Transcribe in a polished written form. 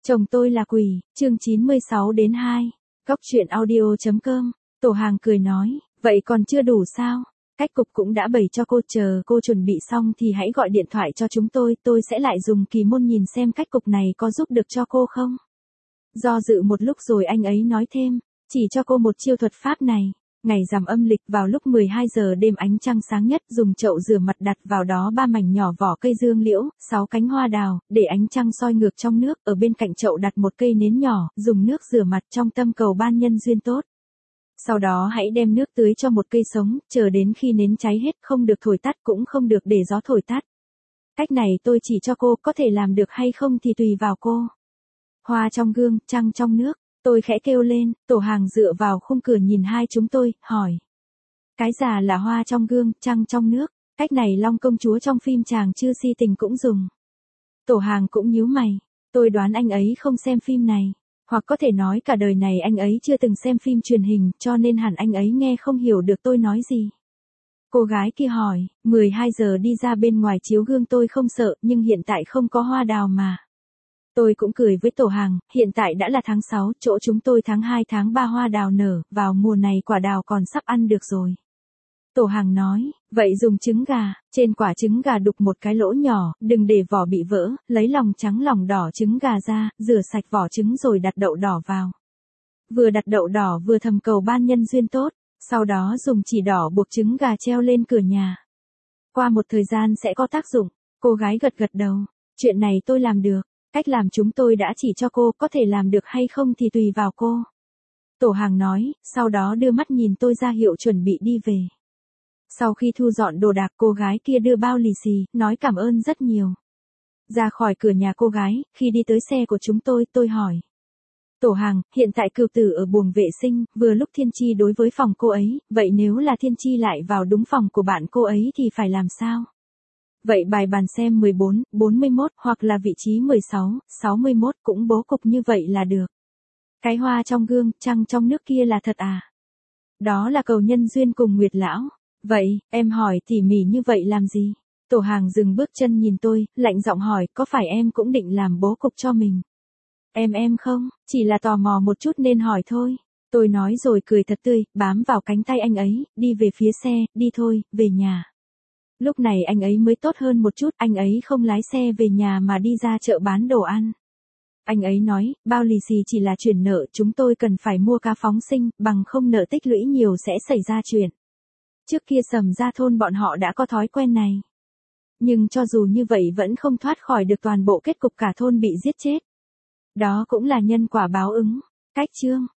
Chồng tôi là quỷ, chương 96-2, Góc truyện audio.com, Tổ Hàng cười nói, vậy còn chưa đủ sao? Cách cục cũng đã bày cho cô, chờ cô chuẩn bị xong thì hãy gọi điện thoại cho chúng tôi sẽ lại dùng kỳ môn nhìn xem cách cục này có giúp được cho cô không? Do dự một lúc rồi anh ấy nói thêm, chỉ cho cô một chiêu thuật pháp này. Ngày rằm âm lịch vào lúc 12 giờ đêm ánh trăng sáng nhất, dùng chậu rửa mặt đặt vào đó 3 mảnh nhỏ vỏ cây dương liễu, 6 cánh hoa đào, để ánh trăng soi ngược trong nước, ở bên cạnh chậu đặt một cây nến nhỏ, dùng nước rửa mặt trong tâm cầu ban nhân duyên tốt. Sau đó hãy đem nước tưới cho một cây sống, chờ đến khi nến cháy hết, không được thổi tắt cũng không được để gió thổi tắt. Cách này tôi chỉ cho cô, có thể làm được hay không thì tùy vào cô. Hoa trong gương, trăng trong nước. Tôi khẽ kêu lên, Tổ Hàng dựa vào khung cửa nhìn hai chúng tôi, hỏi. Cái già là hoa trong gương, trăng trong nước, cách này Long công chúa trong phim Chàng Chưa Si Tình cũng dùng. Tổ Hàng cũng nhíu mày, tôi đoán anh ấy không xem phim này, hoặc có thể nói cả đời này anh ấy chưa từng xem phim truyền hình, cho nên hẳn anh ấy nghe không hiểu được tôi nói gì. Cô gái kia hỏi, 12 giờ đi ra bên ngoài chiếu gương tôi không sợ, nhưng hiện tại không có hoa đào mà. Tôi cũng cười với Tổ Hàng, hiện tại đã là tháng 6, chỗ chúng tôi tháng 2 tháng 3 hoa đào nở, vào mùa này quả đào còn sắp ăn được rồi. Tổ Hàng nói, vậy dùng trứng gà, trên quả trứng gà đục một cái lỗ nhỏ, đừng để vỏ bị vỡ, lấy lòng trắng lòng đỏ trứng gà ra, rửa sạch vỏ trứng rồi đặt đậu đỏ vào. Vừa đặt đậu đỏ vừa thầm cầu ban nhân duyên tốt, sau đó dùng chỉ đỏ buộc trứng gà treo lên cửa nhà. Qua một thời gian sẽ có tác dụng, cô gái gật gật đầu, chuyện này tôi làm được. Cách làm chúng tôi đã chỉ cho cô, có thể làm được hay không thì tùy vào cô. Tổ Hàng nói, sau đó đưa mắt nhìn tôi ra hiệu chuẩn bị đi về. Sau khi thu dọn đồ đạc, cô gái kia đưa bao lì xì, nói cảm ơn rất nhiều. Ra khỏi cửa nhà cô gái, khi đi tới xe của chúng tôi hỏi. Tổ Hàng, hiện tại cừu tử ở buồng vệ sinh, vừa lúc Thiên Chi đối với phòng cô ấy, vậy nếu là Thiên Chi lại vào đúng phòng của bạn cô ấy thì phải làm sao? Vậy bài bàn xem 14, 41 hoặc là vị trí 16, 61 cũng bố cục như vậy là được. Cái hoa trong gương, trăng trong nước kia là thật à? Đó là cầu nhân duyên cùng Nguyệt Lão. Vậy, em hỏi tỉ mỉ như vậy làm gì? Tổ Hàng dừng bước chân nhìn tôi, lạnh giọng hỏi, có phải em cũng định làm bố cục cho mình? Em không, chỉ là tò mò một chút nên hỏi thôi. Tôi nói rồi cười thật tươi, bám vào cánh tay anh ấy, đi về phía xe, đi thôi, về nhà. Lúc này anh ấy mới tốt hơn một chút, anh ấy không lái xe về nhà mà đi ra chợ bán đồ ăn. Anh ấy nói, bao lì xì chỉ là chuyển nợ, chúng tôi cần phải mua cá phóng sinh, bằng không nợ tích lũy nhiều sẽ xảy ra chuyện. Trước kia Sầm Gia thôn bọn họ đã có thói quen này. Nhưng cho dù như vậy vẫn không thoát khỏi được toàn bộ kết cục cả thôn bị giết chết. Đó cũng là nhân quả báo ứng. Cách chương